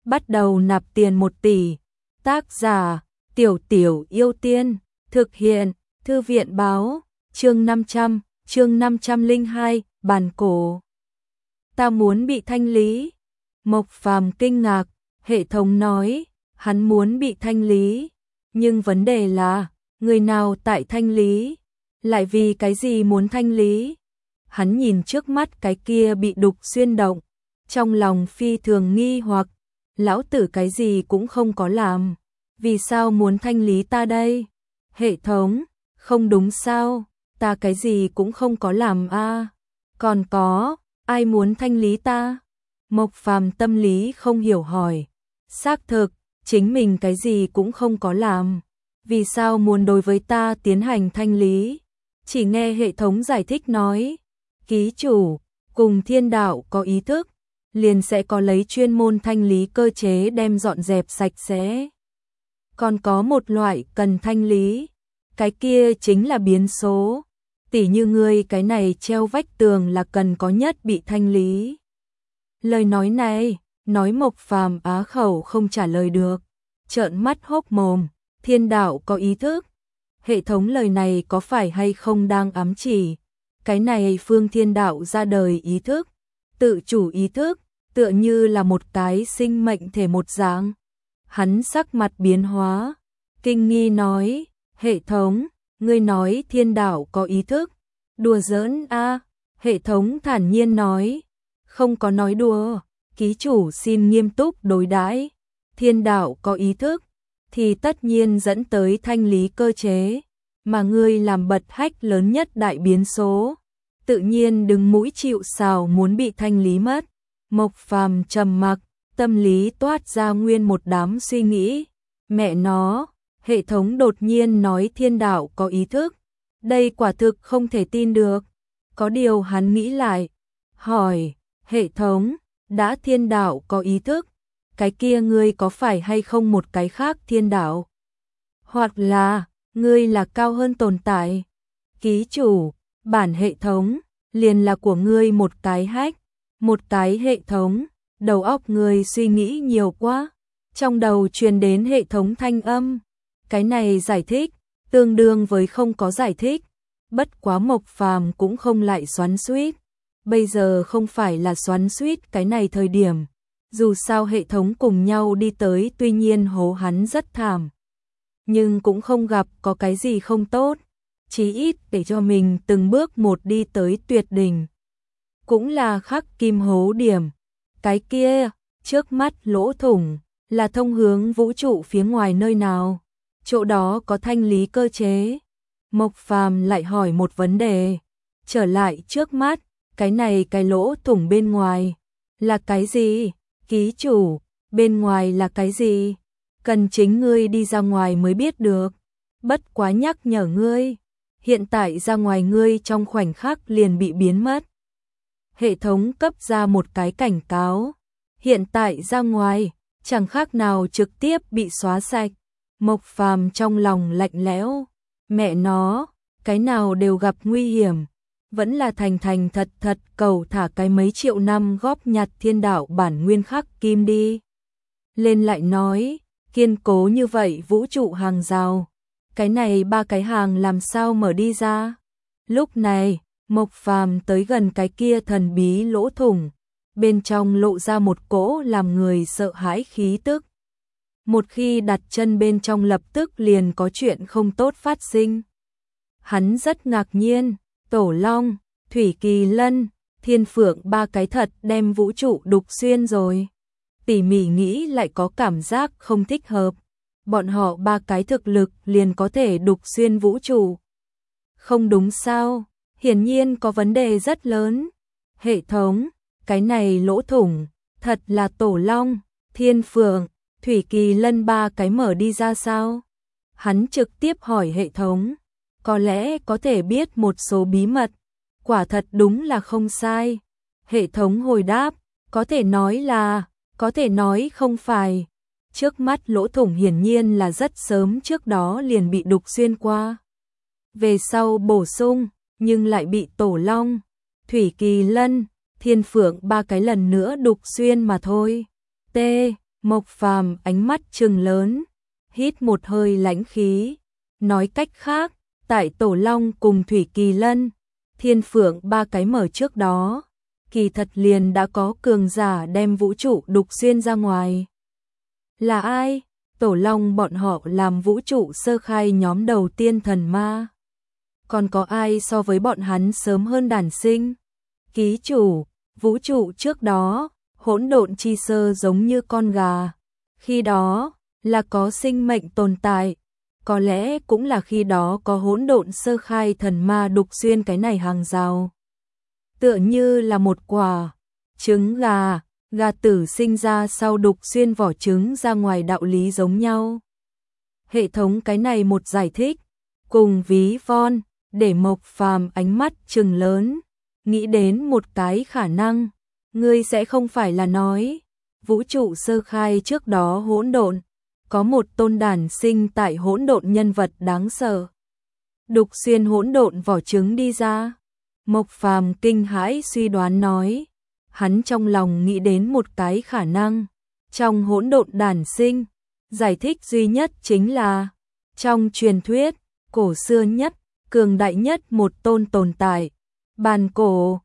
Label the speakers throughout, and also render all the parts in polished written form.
Speaker 1: bắt đầu nạp tiền 1 tỷ. Tác giả: Tiểu Tiểu Yêu Tiên. Thực hiện: Thư viện báo. Chương 500, chương 502, bàn cổ. Ta muốn bị thanh lý. Mộc Phàm kinh ngạc, hệ thống nói, hắn muốn bị thanh lý. Nhưng vấn đề là, người nào tại thanh lý? Lại vì cái gì muốn thanh lý? Hắn nhìn trước mắt cái kia bị đục xuyên động, trong lòng phi thường nghi hoặc, lão tử cái gì cũng không có làm, vì sao muốn thanh lý ta đây? Hệ thống, không đúng sao, ta cái gì cũng không có làm a. Còn có, ai muốn thanh lý ta? Mộc Phàm tâm lý không hiểu hỏi. Xác thực, chính mình cái gì cũng không có làm, vì sao muốn đối với ta tiến hành thanh lý? Chỉ nghe hệ thống giải thích nói, ký chủ cùng thiên đạo có ý thức, liền sẽ có lấy chuyên môn thanh lý cơ chế đem dọn dẹp sạch sẽ. Còn có một loại cần thanh lý, cái kia chính là biến số. Tỉ như ngươi cái này treo vách tường là cần có nhất bị thanh lý. Lời nói này, nói Mộc Phàm á khẩu không trả lời được, trợn mắt hốc mồm, thiên đạo có ý thức. Hệ thống lời này có phải hay không đang ám chỉ, cái này phương thiên đạo ra đời ý thức, tự chủ ý thức, tựa như là một cái sinh mệnh thể một dạng. Hắn sắc mặt biến hóa, kinh nghi nói, hệ thống, ngươi nói thiên đạo có ý thức, đùa giỡn a? Hệ thống thản nhiên nói, không có nói đùa, ký chủ xin nghiêm túc đối đãi. Thiên đạo có ý thức, thì tất nhiên dẫn tới thanh lý cơ chế, mà ngươi làm bật hách lớn nhất đại biến số, tự nhiên đứng mũi chịu sào muốn bị thanh lý mất. Mộc Phàm trầm mặc, tâm lý toát ra nguyên một đám suy nghĩ. Mẹ nó, hệ thống đột nhiên nói thiên đạo có ý thức, đây quả thực không thể tin được. Có điều hắn nghĩ lại, hỏi, hệ thống, đã thiên đạo có ý thức, cái kia ngươi có phải hay không một cái khác thiên đạo? Hoặc là, ngươi là cao hơn tồn tại? Ký chủ, bản hệ thống, liền là của ngươi một cái hack, một cái hệ thống, đầu óc ngươi suy nghĩ nhiều quá. Trong đầu truyền đến hệ thống thanh âm, cái này giải thích, tương đương với không có giải thích. Bất quá Mộc Phàm cũng không lại xoắn xuýt, bây giờ không phải là xoắn xuýt cái này thời điểm. Dù sao hệ thống cùng nhau đi tới tuy nhiên hố hắn rất thảm, nhưng cũng không gặp có cái gì không tốt, chí ít để cho mình từng bước một đi tới tuyệt đỉnh. Cũng là khắc kim hố điểm, cái kia, trước mắt lỗ thủng, là thông hướng vũ trụ phía ngoài nơi nào, chỗ đó có thanh lý cơ chế. Mộc Phàm lại hỏi một vấn đề, trở lại trước mắt, cái này cái lỗ thủng bên ngoài, là cái gì? Ký chủ, bên ngoài là cái gì? Cần chính ngươi đi ra ngoài mới biết được. Bất quá nhắc nhở ngươi, hiện tại ra ngoài ngươi trong khoảnh khắc liền bị biến mất. Hệ thống cấp ra một cái cảnh cáo, hiện tại ra ngoài, chẳng khác nào trực tiếp bị xóa sạch. Mộc Phàm trong lòng lạnh lẽo, mẹ nó, cái nào đều gặp nguy hiểm, vẫn là thành thành thật thật cầu thả cái mấy triệu năm góp nhặt thiên đạo bản nguyên khắc kim đi. Lên lại nói, kiên cố như vậy vũ trụ hàng rào, cái này 3 cái hàng làm sao mở đi ra? Lúc này, Mộc Phàm tới gần cái kia thần bí lỗ thủng, bên trong lộ ra một cỗ làm người sợ hãi khí tức. Một khi đặt chân bên trong lập tức liền có chuyện không tốt phát sinh. Hắn rất ngạc nhiên, Tổ Long, Thủy Kỳ Lân, Thiên Phượng 3 cái thật đem vũ trụ đục xuyên rồi. Tỉ mỉ nghĩ lại có cảm giác không thích hợp. Bọn họ 3 cái thực lực liền có thể đục xuyên vũ trụ. Không đúng sao? Hiển nhiên có vấn đề rất lớn. Hệ thống, cái này lỗ thủng, thật là Tổ Long, Thiên Phượng, Thủy Kỳ Lân 3 cái mở đi ra sao? Hắn trực tiếp hỏi hệ thống, có lẽ có thể biết một số bí mật. Quả thật đúng là không sai. Hệ thống hồi đáp, có thể nói là, có thể nói không phải. Trước mắt lỗ thủng hiển nhiên là rất sớm trước đó liền bị đục xuyên qua. Về sau bổ sung, nhưng lại bị Tổ Long, Thủy Kỳ Lân, Thiên Phượng 3 cái lần nữa đục xuyên mà thôi. T. Mộc Phàm ánh mắt trừng lớn, hít một hơi lãnh khí, nói cách khác, tại Tổ Long cùng Thủy Kỳ Lân, Thiên Phượng ba cái mở trước đó, kỳ thật liền đã có cường giả đem vũ trụ đục xuyên ra ngoài. Là ai? Tổ Long bọn họ làm vũ trụ sơ khai nhóm đầu tiên thần ma. Còn có ai so với bọn hắn sớm hơn đản sinh? Ký chủ, vũ trụ trước đó, hỗn độn chi sơ giống như con gà. Khi đó, là có sinh mệnh tồn tại. Có lẽ cũng là khi đó có hỗn độn sơ khai thần ma đục xuyên cái này hàng rào. Tựa như là một quả trứng gà, gà tử sinh ra sau đục xuyên vỏ trứng ra ngoài đạo lý giống nhau. Hệ thống cái này một giải thích, cùng ví von, để Mộc Phàm ánh mắt trừng lớn, nghĩ đến một cái khả năng, ngươi sẽ không phải là nói, vũ trụ sơ khai trước đó hỗn độn, có một tôn đản sinh tại hỗn độn nhân vật đáng sợ. Đục xuyên hỗn độn vỏ trứng đi ra. Mộc Phàm kinh hãi suy đoán nói, hắn trong lòng nghĩ đến một cái khả năng, trong hỗn độn đản sinh, giải thích duy nhất chính là, trong truyền thuyết, cổ xưa nhất, cường đại nhất một tôn tồn tại, bàn cổ,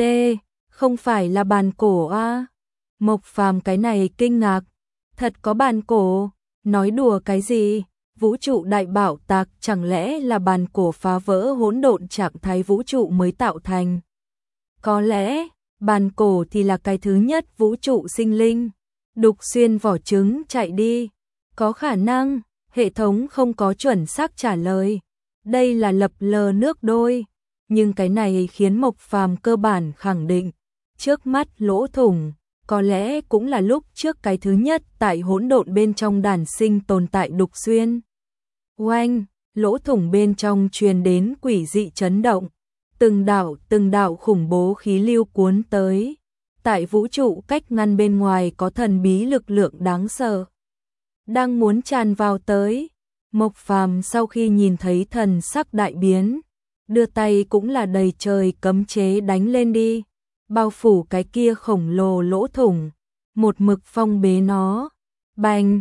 Speaker 1: không phải là bàn cổ a? Mộc Phàm cái này kinh ngạc, thật có bàn cổ, nói đùa cái gì? Vũ trụ đại bạo tạc chẳng lẽ là bàn cổ phá vỡ hỗn độn trạng thái vũ trụ mới tạo thành? Có lẽ, bàn cổ thì là cái thứ nhất vũ trụ sinh linh, đục xuyên vỏ trứng chạy đi. Có khả năng, hệ thống không có chuẩn xác trả lời. Đây là lập lờ nước đôi, nhưng cái này khiến Mộc Phàm cơ bản khẳng định, trước mắt lỗ thủng, có lẽ cũng là lúc trước cái thứ nhất tại hỗn độn bên trong đản sinh tồn tại đục xuyên. Oanh, lỗ thủng bên trong truyền đến quỷ dị chấn động, từng đạo khủng bố khí lưu cuốn tới. Tại vũ trụ cách ngăn bên ngoài có thần bí lực lượng đáng sợ, đang muốn tràn vào tới. Mộc Phàm sau khi nhìn thấy thần sắc đại biến, đưa tay cũng là đầy trời cấm chế đánh lên đi, bao phủ cái kia khổng lồ lỗ thủng, một mực phong bế nó. Bành,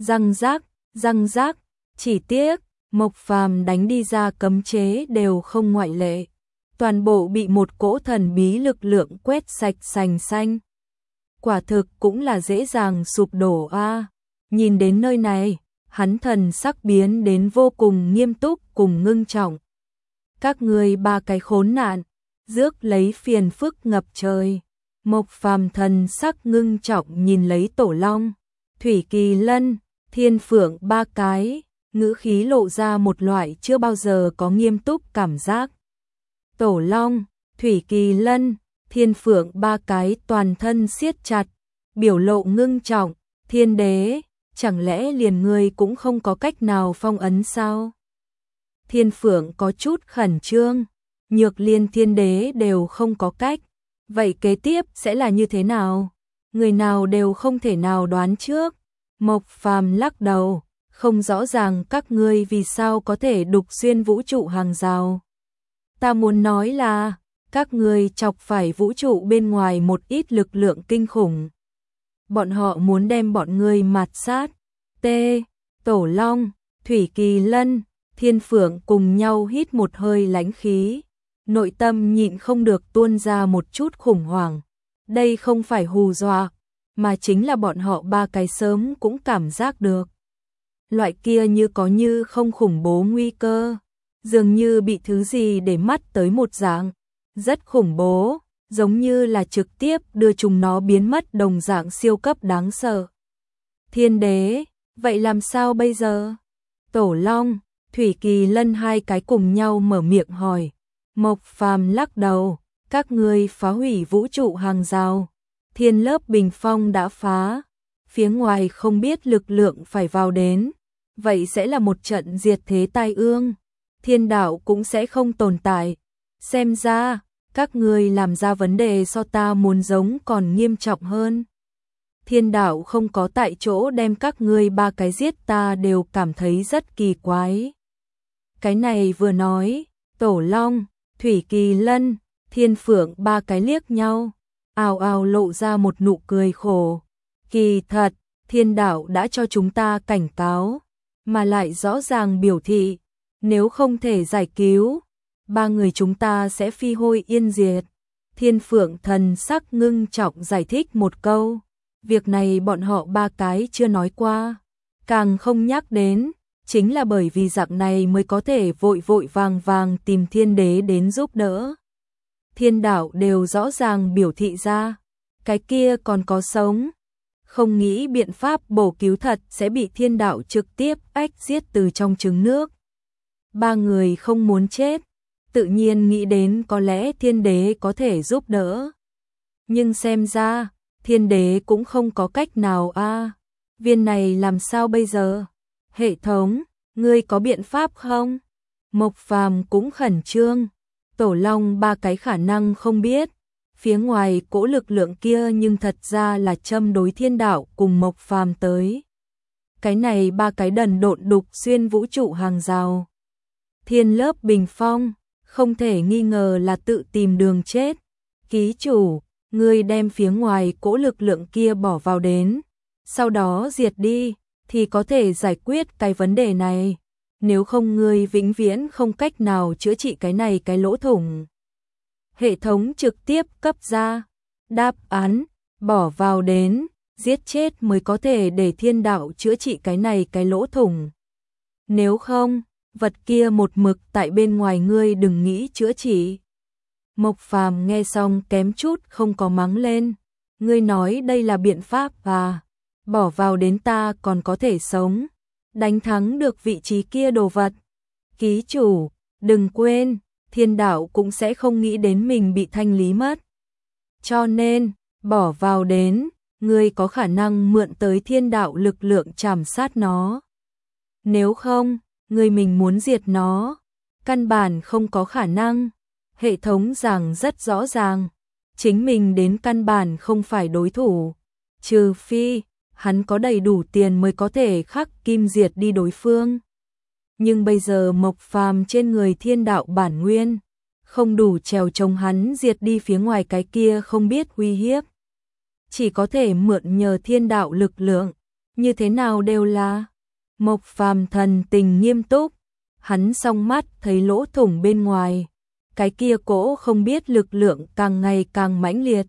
Speaker 1: răng rác, chỉ tiếc, Mộc Phàm đánh đi ra cấm chế đều không ngoại lệ, toàn bộ bị một cỗ thần bí lực lượng quét sạch sành xanh. Quả thực cũng là dễ dàng sụp đổ a. Nhìn đến nơi này, hắn thần sắc biến đến vô cùng nghiêm túc cùng ngưng trọng. Các ngươi ba cái khốn nạn, rước lấy phiền phức ngập trời. Mộc Phàm thần sắc ngưng trọng nhìn lấy Tổ Long, Thủy Kỳ Lân, Thiên Phượng ba cái, ngữ khí lộ ra một loại chưa bao giờ có nghiêm túc cảm giác. Tổ Long, Thủy Kỳ Lân, Thiên Phượng ba cái toàn thân siết chặt, biểu lộ ngưng trọng. Thiên đế, chẳng lẽ liền ngươi cũng không có cách nào phong ấn sao? Thiên Phượng có chút khẩn trương, Nhược Liên thiên đế đều không có cách, vậy kế tiếp sẽ là như thế nào? Người nào đều không thể nào đoán trước. Mộc Phàm lắc đầu, không rõ ràng các ngươi vì sao có thể đục xuyên vũ trụ hàng rào. Ta muốn nói là, các ngươi chọc phải vũ trụ bên ngoài một ít lực lượng kinh khủng. Bọn họ muốn đem bọn ngươi mạt sát. Tổ Long, Thủy Kỳ Lân, Thiên Phượng cùng nhau hít một hơi lãnh khí, nội tâm nhịn không được tuôn ra một chút khủng hoảng. Đây không phải hù dọa, mà chính là bọn họ ba cái sớm cũng cảm giác được. Loại kia như có như không khủng bố nguy cơ, dường như bị thứ gì để mắt tới một dạng, rất khủng bố, giống như là trực tiếp đưa chúng nó biến mất đồng dạng siêu cấp đáng sợ. Thiên đế, vậy làm sao bây giờ? Tổ Long, Thủy Kỳ Lân hai cái cùng nhau mở miệng hỏi. Mộc Phàm lắc đầu, các ngươi phá hủy vũ trụ hàng rào, thiên lớp bình phong đã phá, phía ngoài không biết lực lượng phải vào đến, vậy sẽ là một trận diệt thế tai ương, thiên đạo cũng sẽ không tồn tại. Xem ra, các ngươi làm ra vấn đề so ta muốn giống còn nghiêm trọng hơn. Thiên đạo không có tại chỗ đem các ngươi ba cái giết ta đều cảm thấy rất kỳ quái. Cái này vừa nói, Tổ Long, Thủy Kỳ Lân, Thiên Phượng ba cái liếc nhau, ào ào lộ ra một nụ cười khổ. Kỳ thật, thiên đạo đã cho chúng ta cảnh cáo, mà lại rõ ràng biểu thị, nếu không thể giải cứu, ba người chúng ta sẽ phi hôi yên diệt. Thiên Phượng thần sắc ngưng trọng giải thích một câu, việc này bọn họ ba cái chưa nói qua, càng không nhắc đến, chính là bởi vì dạng này mới có thể vội vội vàng vàng tìm thiên đế đến giúp đỡ. Thiên đạo đều rõ ràng biểu thị ra, cái kia còn có sống, không nghĩ biện pháp bổ cứu thật sẽ bị thiên đạo trực tiếp giết từ trong trứng nước. Ba người không muốn chết, tự nhiên nghĩ đến có lẽ thiên đế có thể giúp đỡ. Nhưng xem ra, thiên đế cũng không có cách nào a. Viên này làm sao bây giờ? Hệ thống, ngươi có biện pháp không? Mộc Phàm cũng khẩn trương. Tổ Long ba cái khả năng không biết. Phía ngoài cỗ lực lượng kia nhưng thật ra là châm đối thiên đạo cùng Mộc Phàm tới. Cái này ba cái đần độn đục xuyên vũ trụ hàng rào. Thiên lớp bình phong, không thể nghi ngờ là tự tìm đường chết. Ký chủ, ngươi đem phía ngoài cỗ lực lượng kia bỏ vào đến, sau đó diệt đi, thì có thể giải quyết cái vấn đề này. Nếu không ngươi vĩnh viễn không cách nào chữa trị cái này cái lỗ thủng. Hệ thống trực tiếp cấp ra đáp án, bỏ vào đến, giết chết mới có thể để thiên đạo chữa trị cái này cái lỗ thủng. Nếu không, vật kia một mực tại bên ngoài ngươi đừng nghĩ chữa trị. Mộc Phàm nghe xong kém chút không có mắng lên. Ngươi nói đây là biện pháp à? Bỏ vào đến ta còn có thể sống. Đánh thắng được vị trí kia đồ vật. Ký chủ, đừng quên, thiên đạo cũng sẽ không nghĩ đến mình bị thanh lý mất. Cho nên, bỏ vào đến, ngươi có khả năng mượn tới thiên đạo lực lượng trảm sát nó. Nếu không, ngươi mình muốn diệt nó, căn bản không có khả năng. Hệ thống giảng rất rõ ràng, chính mình đến căn bản không phải đối thủ, trừ phi hắn có đầy đủ tiền mới có thể khắc kim diệt đi đối phương. Nhưng bây giờ Mộc Phàm trên người thiên đạo bản nguyên, không đủ trèo chống hắn diệt đi phía ngoài cái kia không biết uy hiếp. Chỉ có thể mượn nhờ thiên đạo lực lượng, như thế nào đều là. Mộc Phàm thần tình nghiêm túc, hắn song mắt thấy lỗ thủng bên ngoài. Cái kia cỗ không biết lực lượng càng ngày càng mãnh liệt.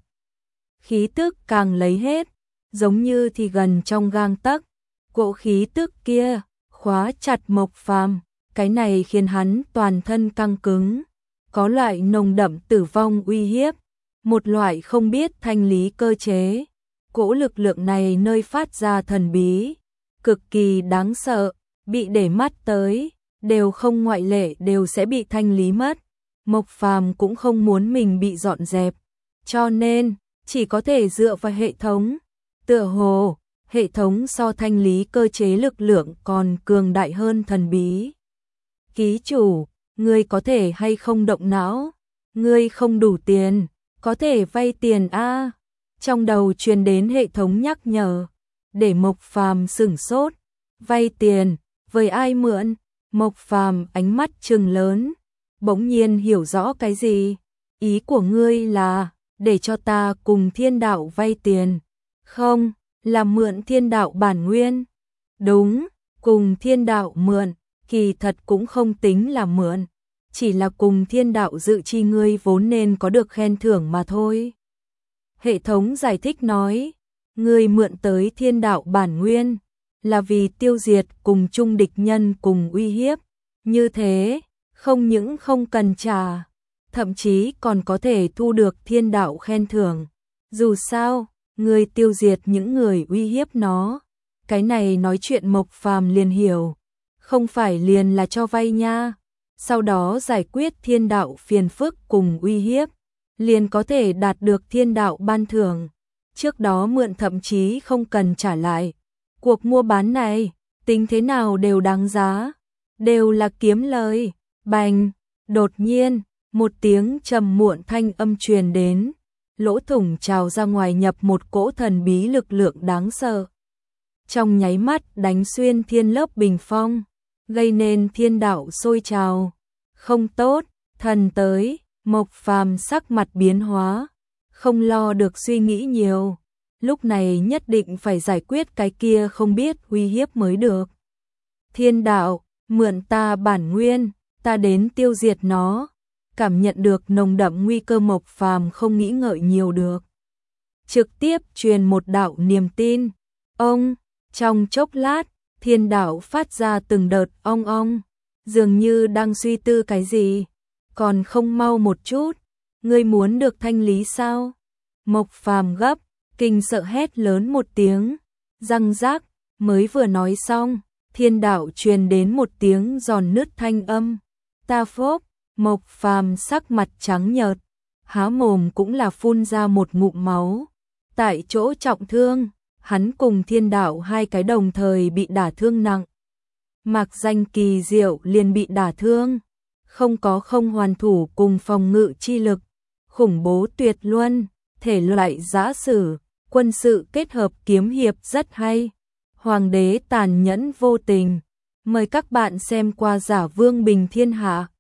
Speaker 1: Khí tức càng lấy hết, giống như thì gần trong gang tấc. Cỗ khí tức kia, khóa chặt Mộc Phàm, cái này khiến hắn toàn thân căng cứng. Có loại nồng đậm tử vong uy hiếp, một loại không biết thanh lý cơ chế. Cỗ lực lượng này nơi phát ra thần bí, cực kỳ đáng sợ, bị để mắt tới, đều không ngoại lệ đều sẽ bị thanh lý mất. Mộc Phàm cũng không muốn mình bị dọn dẹp, cho nên chỉ có thể dựa vào hệ thống. Tựa hồ, hệ thống so thanh lý cơ chế lực lượng còn cường đại hơn thần bí. Ký chủ, ngươi có thể hay không động não? Ngươi không đủ tiền, có thể vay tiền a. Trong đầu truyền đến hệ thống nhắc nhở, để Mộc Phàm sửng sốt. Vay tiền, với ai mượn? Mộc Phàm ánh mắt trừng lớn, bỗng nhiên hiểu rõ cái gì. Ý của ngươi là để cho ta cùng thiên đạo vay tiền? Không, là mượn thiên đạo bản nguyên. Đúng, cùng thiên đạo mượn, kỳ thật cũng không tính là mượn, chỉ là cùng thiên đạo dự chi ngươi vốn nên có được khen thưởng mà thôi. Hệ thống giải thích nói, ngươi mượn tới thiên đạo bản nguyên, là vì tiêu diệt cùng chung địch nhân cùng uy hiếp. Như thế, không những không cần trả, thậm chí còn có thể thu được thiên đạo khen thưởng. Dù sao, ngươi tiêu diệt những người uy hiếp nó. Cái này nói chuyện Mộc Phàm liền hiểu, không phải liền là cho vay nha. Sau đó giải quyết thiên đạo phiền phức cùng uy hiếp, liền có thể đạt được thiên đạo ban thưởng. Trước đó mượn thậm chí không cần trả lại. Cuộc mua bán này, tính thế nào đều đáng giá, đều là kiếm lời. Bành, đột nhiên, một tiếng trầm muộn thanh âm truyền đến, lỗ thủng trào ra ngoài nhập một cỗ thần bí lực lượng đáng sợ. Trong nháy mắt đánh xuyên thiên lớp bình phong, gây nên thiên đạo sôi trào. Không tốt, thần tới. Mộc Phàm sắc mặt biến hóa, không lo được suy nghĩ nhiều, lúc này nhất định phải giải quyết cái kia không biết uy hiếp mới được. Thiên đạo, mượn ta bản nguyên, ta đến tiêu diệt nó. Cảm nhận được nồng đậm nguy cơ, Mộc Phàm không nghĩ ngợi nhiều được. Trực tiếp truyền một đạo niềm tin. Ông, trong chốc lát, thiên đạo phát ra từng đợt ong ong, dường như đang suy tư cái gì. Còn không mau một chút, ngươi muốn được thanh lý sao? Mộc Phàm gấp, kinh sợ hét lớn một tiếng, răng rác, mới vừa nói xong, thiên đạo truyền đến một tiếng giòn nứt thanh âm. Ta phốc, Mộc Phàm sắc mặt trắng nhợt, há mồm cũng là phun ra một ngụm máu. Tại chỗ trọng thương, hắn cùng thiên đạo hai cái đồng thời bị đả thương nặng. Mạc Danh kỳ diệu liền bị đả thương, không có không hoàn thủ cùng phòng ngự chi lực, khủng bố tuyệt luân, thể loại giã sử, quân sự kết hợp kiếm hiệp rất hay. Hoàng đế tàn nhẫn vô tình. Mời các bạn xem qua Giả Vương Bình Thiên Hạ.